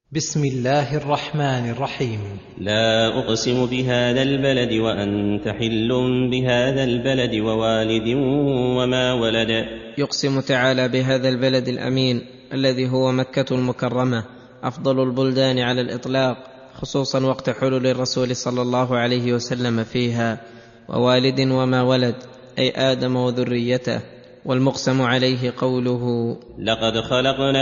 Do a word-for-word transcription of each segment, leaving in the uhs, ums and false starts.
بسم الله الرحمن الرحيم. لا أقسم بهذا البلد وأنت حل بهذا البلد ووالد وما ولد. يقسم تعالى بهذا البلد الأمين الذي هو مكة المكرمة، أفضل البلدان على الإطلاق، خصوصا وقت حلول الرسول صلى الله عليه وسلم فيها، ووالد وما ولد أي آدم وذريته. والمقسم عليه قوله: لقد خلقنا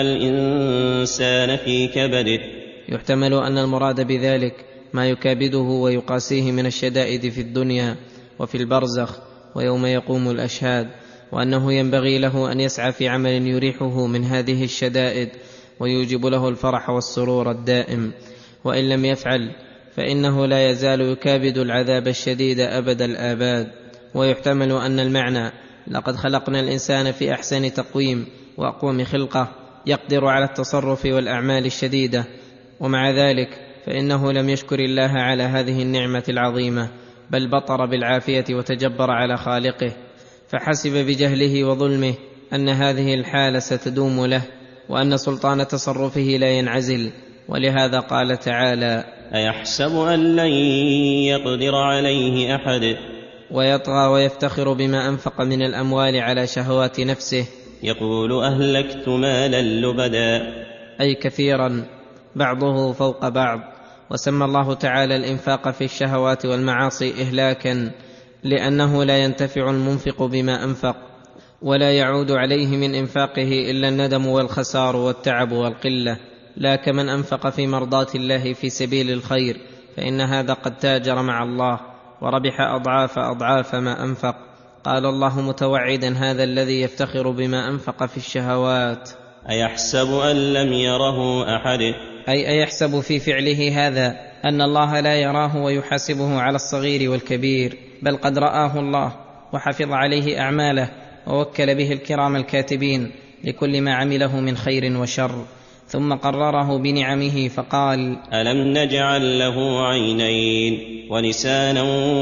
الإنسان في كبد. يحتمل أن المراد بذلك ما يكابده ويقاسيه من الشدائد في الدنيا وفي البرزخ ويوم يقوم الأشهاد، وأنه ينبغي له أن يسعى في عمل يريحه من هذه الشدائد ويوجب له الفرح والسرور الدائم، وإن لم يفعل فإنه لا يزال يكابد العذاب الشديد أبد الآباد. ويحتمل أن المعنى لقد خلقنا الإنسان في أحسن تقويم وأقوم خلقة، يقدر على التصرف والأعمال الشديدة، ومع ذلك فإنه لم يشكر الله على هذه النعمة العظيمة، بل بطر بالعافية وتجبر على خالقه، فحسب بجهله وظلمه أن هذه الحالة ستدوم له، وأن سلطان تصرفه لا ينعزل. ولهذا قال تعالى: أيحسب أن لن يقدر عليه أحد. ويطغى ويفتخر بما أنفق من الأموال على شهوات نفسه، يقول أهلكت مالا لبدا، أي كثيرا بعضه فوق بعض. وسمى الله تعالى الإنفاق في الشهوات والمعاصي إهلاكا، لأنه لا ينتفع المنفق بما أنفق، ولا يعود عليه من إنفاقه إلا الندم والخسار والتعب والقلة، لا كمن أنفق في مرضاة الله في سبيل الخير، فإن هذا قد تاجر مع الله وربح أضعاف أضعاف ما أنفق. قال الله متوعدا هذا الذي يفتخر بما أنفق في الشهوات: أيحسب أن لم يره أحد. أي أيحسب في فعله هذا أن الله لا يراه ويحاسبه على الصغير والكبير، بل قد رآه الله وحفظ عليه أعماله، ووكل به الكرام الكاتبين لكل ما عمله من خير وشر، ثم قرره بنعمه فقال: ألم نجعل له عينين ولسانا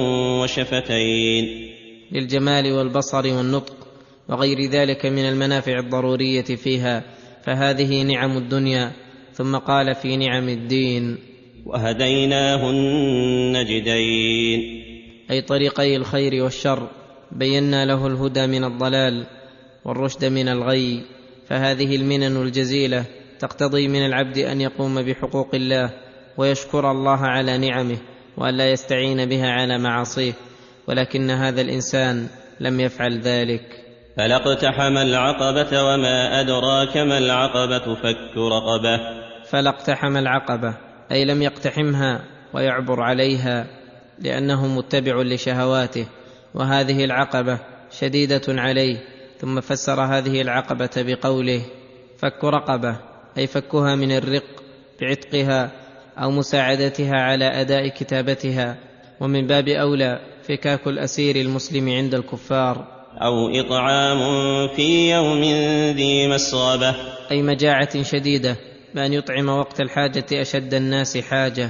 وشفتين، للجمال والبصر والنطق وغير ذلك من المنافع الضرورية فيها، فهذه نعم الدنيا. ثم قال في نعم الدين: وهديناه النجدين، أي طريقي الخير والشر، بينا له الهدى من الضلال والرشد من الغي. فهذه المنن الجزيلة تقتضي من العبد أن يقوم بحقوق الله ويشكر الله على نعمه، وأن لا يستعين بها على معاصيه، ولكن هذا الإنسان لم يفعل ذلك. فلا اقتحم العقبة وما أدراك ما العقبة فك رقبة. فلا اقتحم العقبة أي لم يقتحمها ويعبر عليها، لأنه متبع لشهواته، وهذه العقبة شديدة عليه. ثم فسر هذه العقبة بقوله: فك رقبة، أي فكها من الرق بعتقها أو مساعدتها على أداء كتابتها، ومن باب أولى فكاك الأسير المسلم عند الكفار، أو إطعام في يوم ذي مسغبة، أي مجاعة شديدة، بأن يطعم وقت الحاجة أشد الناس حاجة.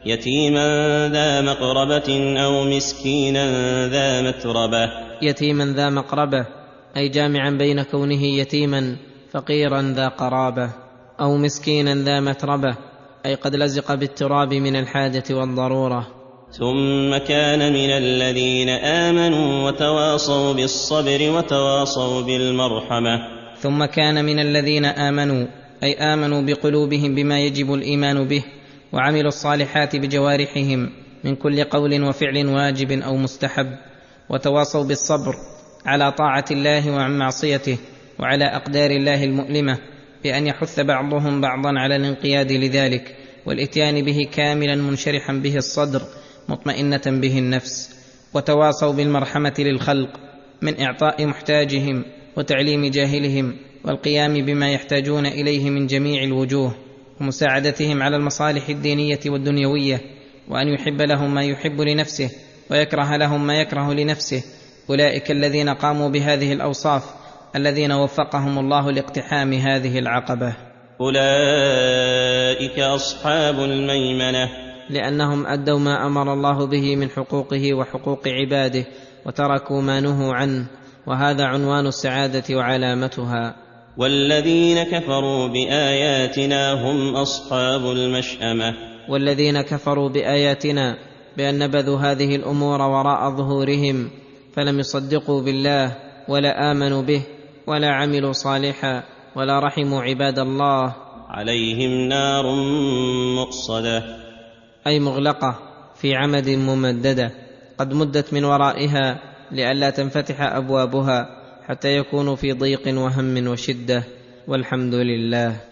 يتيما ذا مقربة أو مسكينا ذا متربة. يتيما ذا مقربة أي جامعا بين كونه يتيما فقيرا ذا قرابة، أو مسكينا ذا متربة أي قد لزق بالتراب من الحاجة والضرورة. ثم كان من الذين آمنوا وتواصوا بالصبر وتواصوا بالمرحمة. ثم كان من الذين آمنوا أي آمنوا بقلوبهم بما يجب الإيمان به، وعملوا الصالحات بجوارحهم من كل قول وفعل واجب أو مستحب، وتواصوا بالصبر على طاعة الله وعن معصيته، وعلى أقدار الله المؤلمة، بأن يحث بعضهم بعضا على الانقياد لذلك والإتيان به كاملا منشرحا به الصدر مطمئنة به النفس. وتواصوا بالمرحمة للخلق من إعطاء محتاجهم وتعليم جاهلهم والقيام بما يحتاجون إليه من جميع الوجوه، ومساعدتهم على المصالح الدينية والدنيوية، وأن يحب لهم ما يحب لنفسه ويكره لهم ما يكره لنفسه. أولئك الذين قاموا بهذه الأوصاف الذين وفقهم الله لاقتحام هذه العقبة. أولئك أصحاب الميمنة، لأنهم أدوا ما أمر الله به من حقوقه وحقوق عباده، وتركوا ما نهوا عنه، وهذا عنوان السعادة وعلامتها. والذين كفروا بآياتنا هم أصحاب المشأمة. والذين كفروا بآياتنا بأن نبذوا هذه الأمور وراء ظهورهم، فلم يصدقوا بالله ولا آمنوا به ولا عملوا صالحا ولا رحموا عباد الله، عليهم نار مؤصدة، أي مغلقة في عمد ممددة قد مدت من ورائها لئلا تنفتح أبوابها، حتى يكونوا في ضيق وهم وشدة. والحمد لله.